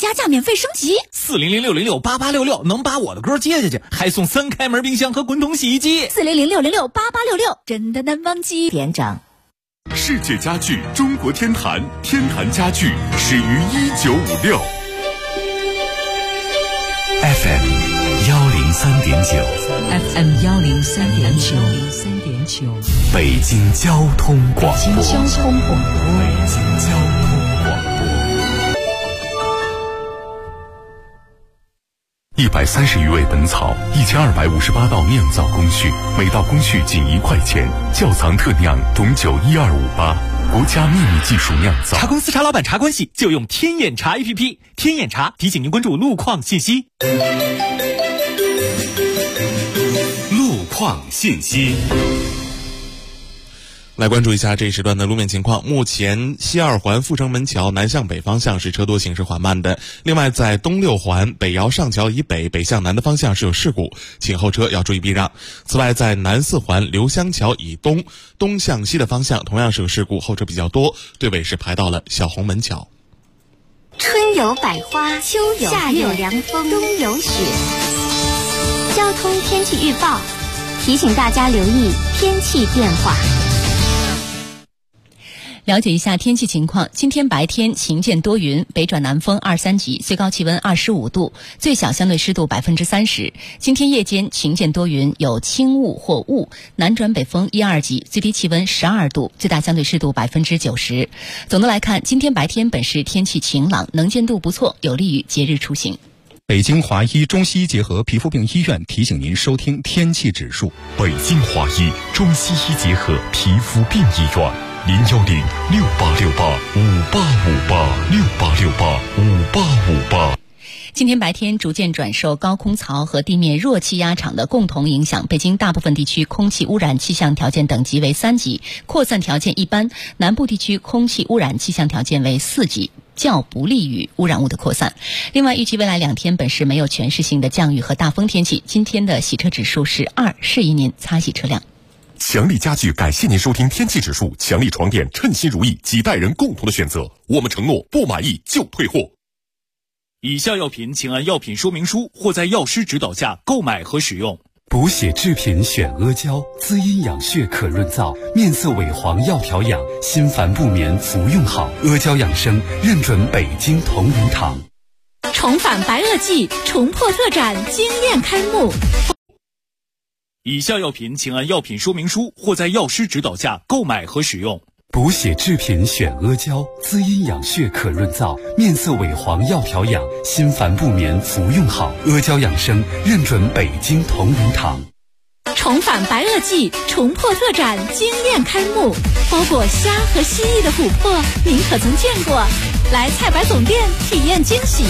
加价免费升级 ，400-606-8866能把我的歌接下去，还送3开门冰箱和滚筒洗衣机。 400-606-8866真的难忘记。店长， 世界家具中国天坛，天坛家具始于1956。 FM 103.9， 北京交通广播。130余味本草，1258道酿造工序，每道工序仅1块钱。窖藏特酿董酒12588，国家秘密技术酿造。 茶公司茶老板茶关系就用天眼茶 APP， 天眼茶提醒您关注路况信息。 路况信息。 来关注一下这一时段的路面情况。目前西二环阜成门桥南向北方向是车多行驶缓慢的，另外在东六环北窑上桥以北北向南的方向是有事故，请后车要注意避让。此外在南四环刘香桥以东东向西的方向同样是有事故，后车比较多，队尾是排到了小红门桥。 春有百花，秋有夏有凉风，冬有雪。交通天气预报提醒大家留意天气变化。 了解一下天气情况。今天白天晴间多云，北转南风2、3级，最高气温25度，最小相对湿度30%。今天夜间晴间多云，有轻雾或雾，南转北风1、2级，最低气温12度，最大相对湿度90%。总的来看，今天白天本市天气晴朗，能见度不错，有利于节日出行。 北京华医中西医结合皮肤病医院提醒您收听天气指数。 北京华医中西医结合皮肤病医院，010-6868-5858，6868-5858。 今天白天逐渐转受高空槽和地面弱气压场的共同影响，北京大部分地区空气污染气象条件等级为3级，扩散条件一般，南部地区空气污染气象条件为4级，较不利于污染物的扩散。另外，预计未来2天本市没有全市性的降雨和大风天气。今天的洗车指数是2，适宜您擦洗车辆。 强力家具感谢您收听天气指数，强力床垫称心如意，几代人共同的选择，我们承诺不满意就退货。 以下药品请按药品说明书或在药师指导下购买和使用。 补血制品选阿胶，滋阴养血可润燥，面色萎黄要调养，心烦不眠服用好。阿胶养生认准北京同仁堂。 重返白垩纪，重破特展惊艳开幕。 以下药品请按药品说明书或在药师指导下购买和使用。 补血制品选阿胶，滋阴养血可润燥，面色萎黄要调养，心烦不眠服用好。阿胶养生认准北京同仁堂。 重返白垩纪，重破特展惊艳开幕。包裹虾和蜥蜴的琥珀，您可曾见过？来菜百总店体验惊喜。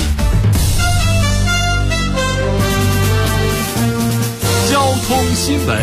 交通新闻。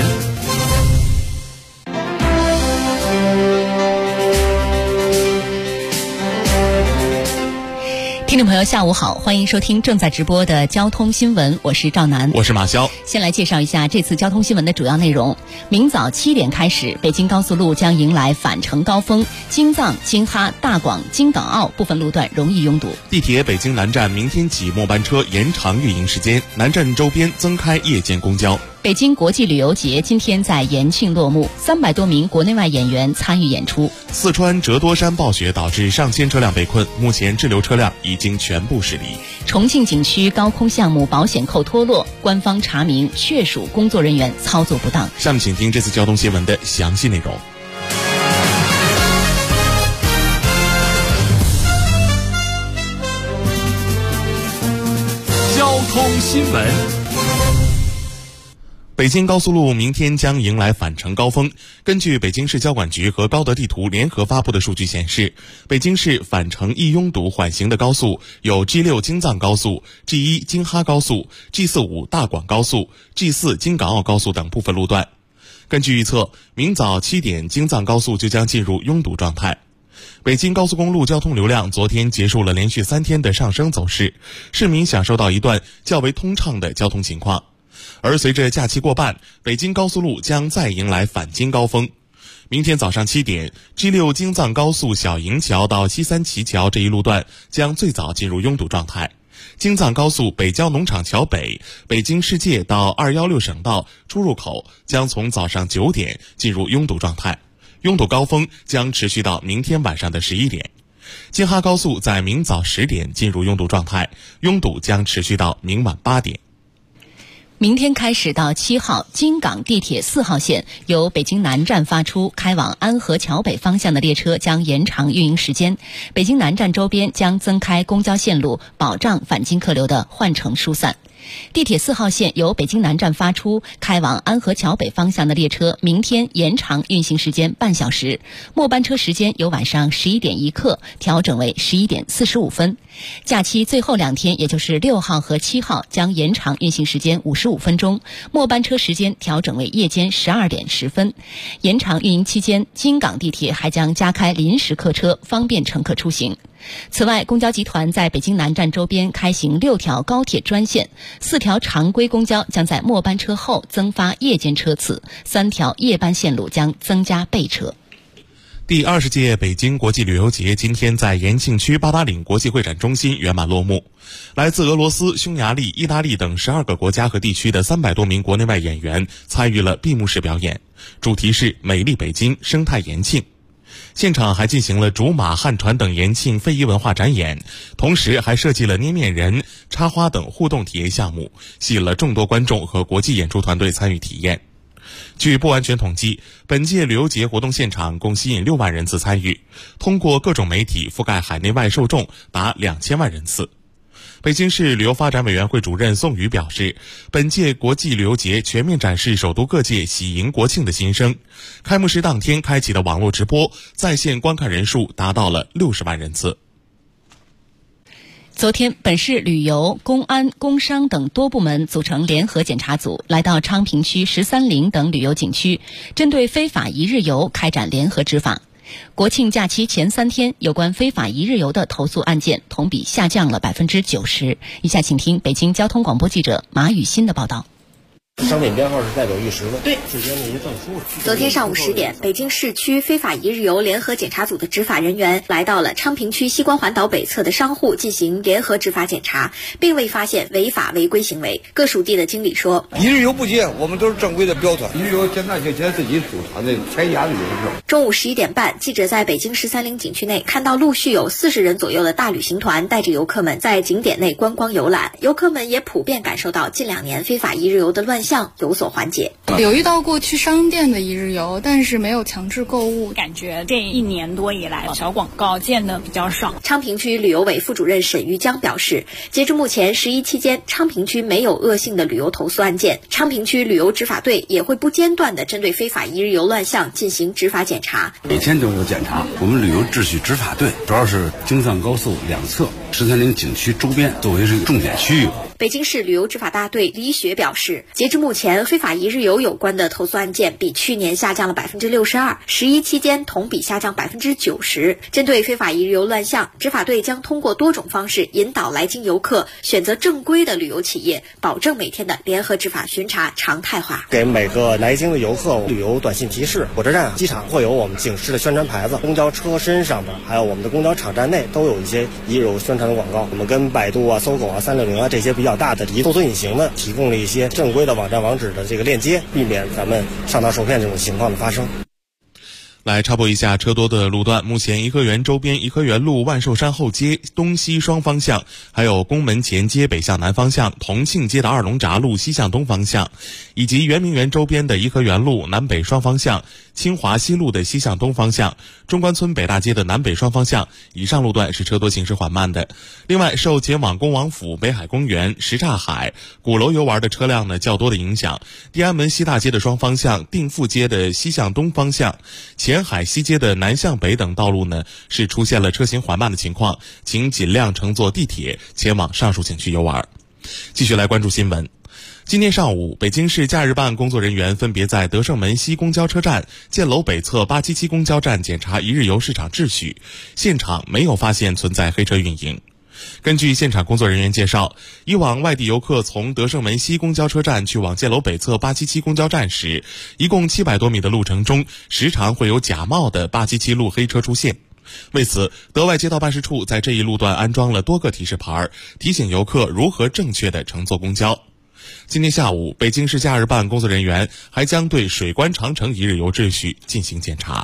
听众朋友下午好，欢迎收听正在直播的交通新闻，我是赵楠， 我是马潇。 先来介绍一下这次交通新闻的主要内容。明早7点开始，北京高速路将迎来返程高峰，京藏、京哈、大广、京港澳部分路段容易拥堵。 地铁北京南站明天起末班车延长运营时间，南站周边增开夜间公交。 北京国际旅游节今天在延庆落幕，300多名国内外演员参与演出。 四川折多山暴雪导致上千车辆被困，目前滞留车辆已经全部驶离。 重庆景区高空项目保险扣脱落，官方查明确属工作人员操作不当。 下面请听这次交通新闻的详细内容。 交通新闻。 北京高速路明天将迎来返程高峰。根据北京市交管局和高德地图联合发布的数据显示，北京市返程易拥堵缓行的高速有 G6 京藏高速、G1 京哈高速、G45 大广高速、G4 京港澳高速等部分路段。根据预测，明早7点京藏高速就将进入拥堵状态。北京高速公路交通流量昨天结束了连续3天的上升走势，市民享受到一段较为通畅的交通情况。而随着假期过半，北京高速路将再迎来返京高峰。明天早上7点 ，G6 京藏高速小营桥到西三旗桥这一路段将最早进入拥堵状态。 京藏高速北郊农场桥北、北京世界到216省道出入口将从早上9点进入拥堵状态，拥堵高峰将持续到明天晚上的11点。京哈高速在明早10点进入拥堵状态，拥堵将持续到明晚8点。 明天开始到7号，京港地铁4号线由北京南站发出开往安河桥北方向的列车将延长运营时间，北京南站周边将增开公交线路，保障返京客流的换乘疏散。地铁4号线由北京南站发出开往安河桥北方向的列车明天延长运行时间半小时，末班车时间由晚上11点1刻调整为11点45分。假期最后2天，也就是6号和7号将延长运行时间55分钟，末班车时间调整为夜间12点10分。延长运营期间，京港地铁还将加开临时客车，方便乘客出行。此外，公交集团在北京南站周边开行6条高铁专线，4条常规公交将在末班车后增发夜间车次，3条夜班线路将增加备车。 第20届北京国际旅游节今天在延庆区八达岭国际会展中心圆满落幕。来自俄罗斯、匈牙利、意大利等12个国家和地区的300多名国内外演员参与了闭幕式表演，主题是美丽北京，生态延庆。现场还进行了竹马、汉船等延庆非遗文化展演，同时还设计了捏面人、插花等互动体验项目，吸引了众多观众和国际演出团队参与体验。据不完全统计，本届旅游节活动现场共吸引6万人次参与，通过各种媒体覆盖海内外受众达2000万人次。北京市旅游发展委员会主任宋宇表示，本届国际旅游节全面展示首都各界喜迎国庆的心声。开幕式当天开启的网络直播，在线观看人数达到了60万人次。 昨天，本市旅游、公安、工商等多部门组成联合检查组，来到昌平区13陵等旅游景区，针对非法一日游开展联合执法。国庆假期前3天，有关非法一日游的投诉案件同比下降了90%。以下请听北京交通广播记者马雨欣的报道。 商品编号是代表玉石的， 对， 之间的一些证书。 昨天上午10点，北京市区非法一日游联合检查组的执法人员来到了昌平区西关环岛北侧的商户进行联合执法检查，并未发现违法违规行为。各属地的经理说， 一日游不接，我们都是正规的标团。一日游现在就自己组团的全家旅游证。 中午11点半，记者在北京13陵景区内看到陆续有40人左右的大旅行团带着游客们在景点内观光游览，游客们也普遍感受到近2年非法一日游的乱象有所缓解。 有遇到过去商店的一日游，但是没有强制购物， 感觉这1年多以来小广告见的比较少。 昌平区旅游委副主任沈玉江表示，截至目前11期间，昌平区没有恶性的旅游投诉案件。昌平区旅游执法队也会不间断地针对非法一日游乱象进行执法检查， 每天都有检查。我们旅游秩序执法队主要是京藏高速2侧13陵景区周边作为是重点区域。 北京市旅游执法大队李雪表示，截至目前，非法一日游有关的投诉案件比去年下降了62%，11期间同比下降90%。针对非法一日游乱象，执法队将通过多种方式引导来京游客选择正规的旅游企业，保证每天的联合执法巡查常态化。 给每个来京的游客旅游短信提示，火车站、机场会有我们警示的宣传牌子，公交车身上的还有我们的公交场站内都有一些一日游宣传的广告。我们跟百度啊、搜狗啊、360啊这些比较大的搜索引擎呢，提供了一些正规的网站网址的这个链接，避免咱们上当受骗这种情况的发生。 来插播一下车多的路段，目前颐和园周边颐和园路万寿山后街东西双方向，还有宫门前街北向南方向，同庆街的二龙闸路西向东方向，以及圆明园周边的颐和园路南北双方向，清华西路的西向东方向，中关村北大街的南北双方向，以上路段是车多行驶缓慢的。另外，受前往恭王府、北海公园、什刹海、鼓楼游玩的车辆呢较多的影响，地安门西大街的双方向、定富街的西向东方向、前海西街的南向北等道路呢是出现了车行缓慢的情况，请尽量乘坐地铁前往上述景区游玩。继续来关注新闻。今天上午，北京市假日办工作人员分别在德胜门西公交车站、建楼北侧877公交站检查一日游市场秩序，现场没有发现存在黑车运营。根据现场工作人员介绍，以往外地游客从德胜门西公交车站去往建楼北侧877公交站时，一共700多米的路程中，时常会有假冒的877路黑车出现。 为此，德外街道办事处在这一路段安装了多个提示牌，提醒游客如何正确地乘坐公交。今天下午，北京市假日办工作人员还将对水关长城一日游秩序进行检查。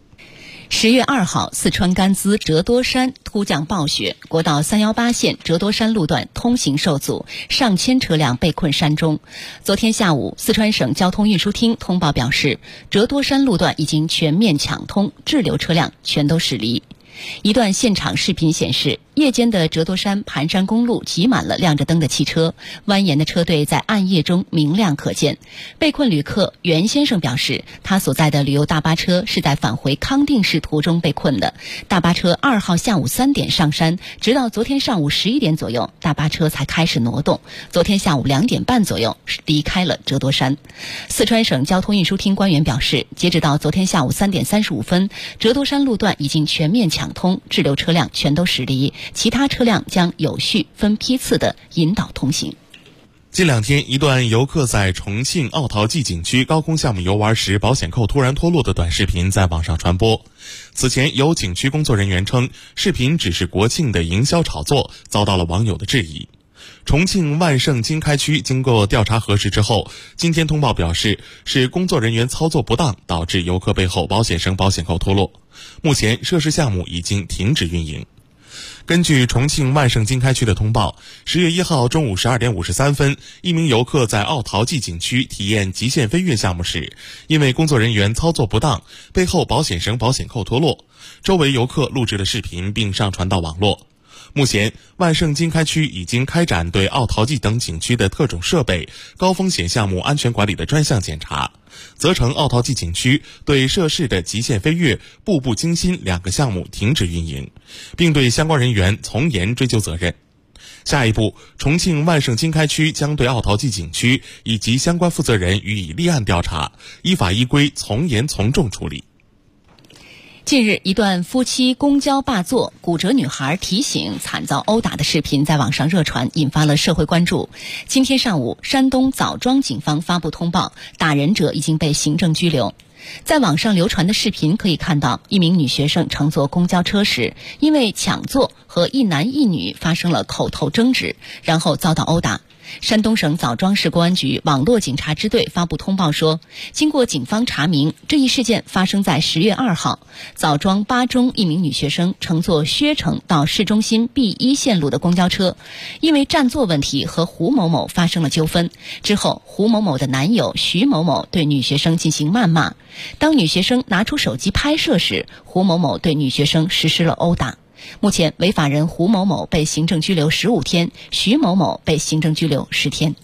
10月2号，四川甘孜折多山突降暴雪，国道318线折多山路段通行受阻，上千车辆被困山中。昨天下午，四川省交通运输厅通报表示，折多山路段已经全面抢通，滞留车辆全都驶离。一段现场视频显示，夜间的折多山盘山公路挤满了亮着灯的汽车，蜿蜒的车队在暗夜中明亮可见。被困旅客袁先生表示，他所在的旅游大巴车是在返回康定市途中被困的。大巴车2号下午3点上山，直到昨天上午11点左右，大巴车才开始挪动。昨天下午2点半左右离开了折多山。四川省交通运输厅官员表示，截止到昨天下午3点35分，折多山路段已经全面抢通，滞留车辆全都驶离，其他车辆将有序分批次的引导通行。 近2天，一段游客在重庆奥陶纪景区高空项目游玩时保险扣突然脱落的短视频在网上传播。此前，有景区工作人员称，视频只是国庆的营销炒作，遭到了网友的质疑。重庆万盛经开区经过调查核实之后，今天通报表示，是工作人员操作不当导致游客背后保险绳保险扣脱落。目前，涉事项目已经停止运营。根据重庆万盛经开区的通报，10月1号中午12点53分，一名游客在奥陶纪景区体验极限飞跃项目时，因为工作人员操作不当，背后保险绳保险扣脱落，周围游客录制了视频并上传到网络。目前，万盛经开区已经开展对奥陶纪等景区的特种设备、高风险项目安全管理的专项检查，责成奥陶纪景区对涉事的极限飞跃、步步惊心2个项目停止运营，并对相关人员从严追究责任。下一步，重庆万盛经开区将对奥陶纪景区以及相关负责人予以立案调查，依法依规从严从重处理。 近日，一段夫妻公交霸座、骨折女孩提醒惨遭殴打的视频在网上热传，引发了社会关注。今天上午，山东枣庄警方发布通报，打人者已经被行政拘留。在网上流传的视频可以看到，一名女学生乘坐公交车时，因为抢座和一男一女发生了口头争执，然后遭到殴打。山东省枣庄市公安局网络警察支队发布通报说，经过警方查明，这一事件发生在10月2号，枣庄八中一名女学生乘坐薛城到市中心 B1 线路的公交车，因为占座问题和胡某某发生了纠纷。之后，胡某某的男友徐某某对女学生进行谩骂，当女学生拿出手机拍摄时，胡某某对女学生实施了殴打。目前，违法人胡某某被行政拘留15天，徐某某被行政拘留10天。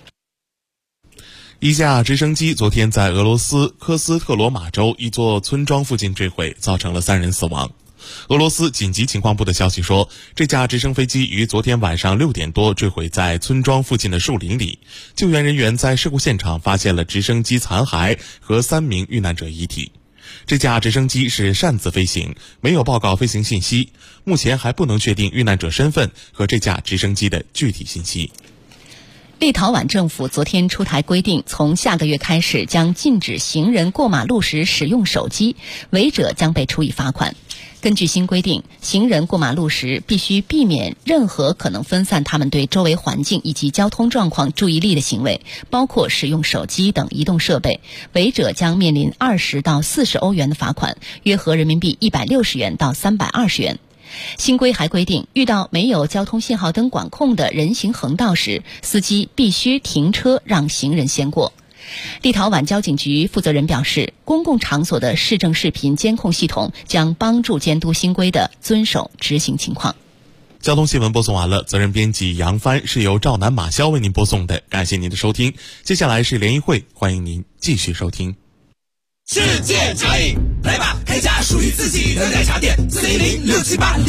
一架直升机昨天在俄罗斯科斯特罗马州一座村庄附近坠毁，造成了3人死亡。俄罗斯紧急情况部的消息说，这架直升飞机于昨天晚上6点多坠毁在村庄附近的树林里，救援人员在事故现场发现了直升机残骸和3名遇难者遗体。这架直升机是擅自飞行，没有报告飞行信息，目前还不能确定遇难者身份和这架直升机的具体信息。 立陶宛政府昨天出台规定，从下个月开始将禁止行人过马路时使用手机，违者将被处以罚款。根据新规定，行人过马路时必须避免任何可能分散他们对周围环境以及交通状况注意力的行为，包括使用手机等移动设备。违者将面临20到40欧元的罚款，约合人民币160元到320元。新规还规定，遇到没有交通信号灯管控的人行横道时，司机必须停车让行人先过。立陶宛交警局负责人表示，公共场所的市政视频监控系统将帮助监督新规的遵守执行情况。 交通新闻播送完了，责任编辑杨帆，是由赵楠、马潇为您播送的，感谢您的收听。接下来是联谊会，欢迎您继续收听。 世界茶饮，来吧，开家属于自己的奶茶店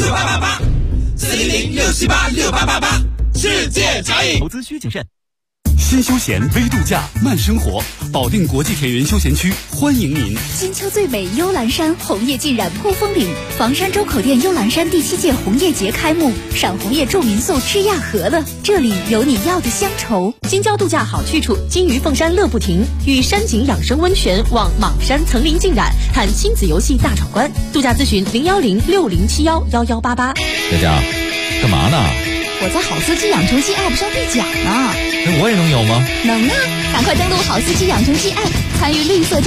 ，400-678-6888，400-678-6888，世界茶饮。 投资需谨慎。 新休闲微度假慢生活，保定国际田园休闲区欢迎您。 金秋最美幽兰山，红叶浸染扑风岭。房山周口店幽兰山第7届红叶节开幕，赏红叶住民宿吃亚和了，这里有你要的乡愁。 京郊度假好去处，金鱼凤山乐不停，与山景养生温泉望莽山层林尽染，看亲子游戏大闯关。度假咨询01060711188。 佳佳，干嘛呢？ 我在好司机养成记 App 上兑奖呢。 那我也能有吗？ 能啊，赶快登录好司机养成记 App，参与绿色